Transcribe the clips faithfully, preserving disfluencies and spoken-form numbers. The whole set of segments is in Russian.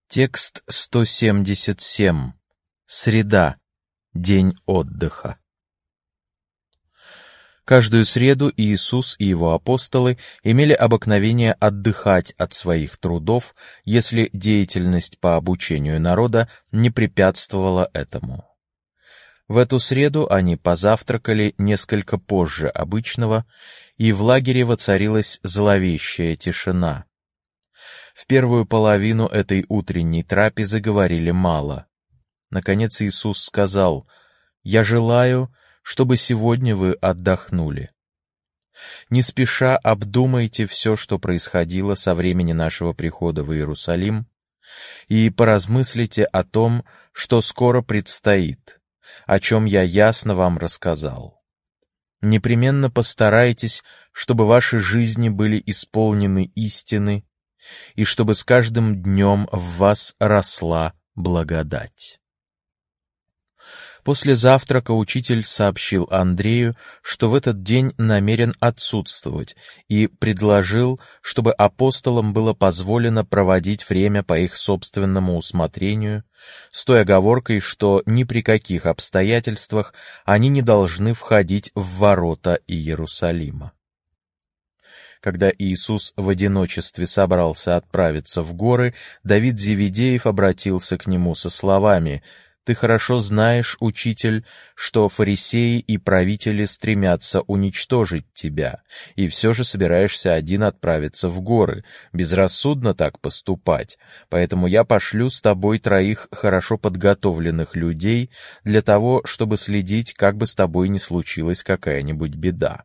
Текст сто семьдесят семь. Среда. День отдыха. Каждую среду Иисус и его апостолы имели обыкновение отдыхать от своих трудов, если деятельность по обучению народа не препятствовала этому. В эту среду они позавтракали несколько позже обычного, и в лагере воцарилась зловещая тишина. В первую половину этой утренней трапезы говорили мало. Наконец Иисус сказал: «Я желаю, чтобы сегодня вы отдохнули. Не спеша обдумайте все, что происходило со времени нашего прихода в Иерусалим, и поразмыслите о том, что скоро предстоит, о чем я ясно вам рассказал. Непременно постарайтесь, чтобы ваши жизни были исполнены истины, и чтобы с каждым днем в вас росла благодать». После завтрака учитель сообщил Андрею, что в этот день намерен отсутствовать, и предложил, чтобы апостолам было позволено проводить время по их собственному усмотрению, с той оговоркой, что ни при каких обстоятельствах они не должны входить в ворота Иерусалима. Когда Иисус в одиночестве собрался отправиться в горы, Давид Зеведеев обратился к нему со словами: «Ты хорошо знаешь, учитель, что фарисеи и правители стремятся уничтожить тебя, и все же собираешься один отправиться в горы. Безрассудно так поступать, поэтому я пошлю с тобой троих хорошо подготовленных людей для того, чтобы следить, как бы с тобой не случилась какая-нибудь беда».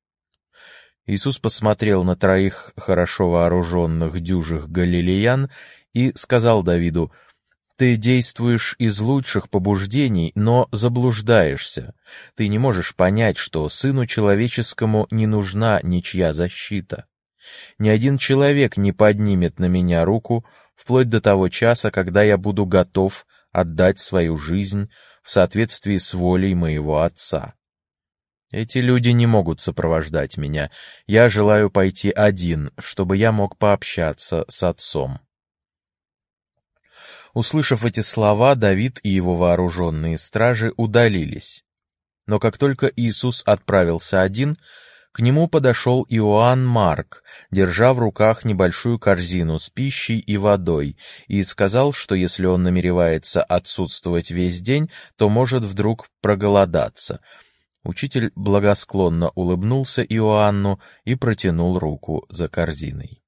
Иисус посмотрел на троих хорошо вооруженных дюжих галилеян и сказал Давиду: «Ты действуешь из лучших побуждений, но заблуждаешься. Ты не можешь понять, что Сыну Человеческому не нужна ничья защита. Ни один человек не поднимет на меня руку вплоть до того часа, когда я буду готов отдать свою жизнь в соответствии с волей моего Отца. Эти люди не могут сопровождать меня. Я желаю пойти один, чтобы я мог пообщаться с Отцом». Услышав эти слова, Давид и его вооруженные стражи удалились. Но как только Иисус отправился один, к нему подошел Иоанн Марк, держа в руках небольшую корзину с пищей и водой, и сказал, что если он намеревается отсутствовать весь день, то может вдруг проголодаться. Учитель благосклонно улыбнулся Иоанну и протянул руку за корзиной.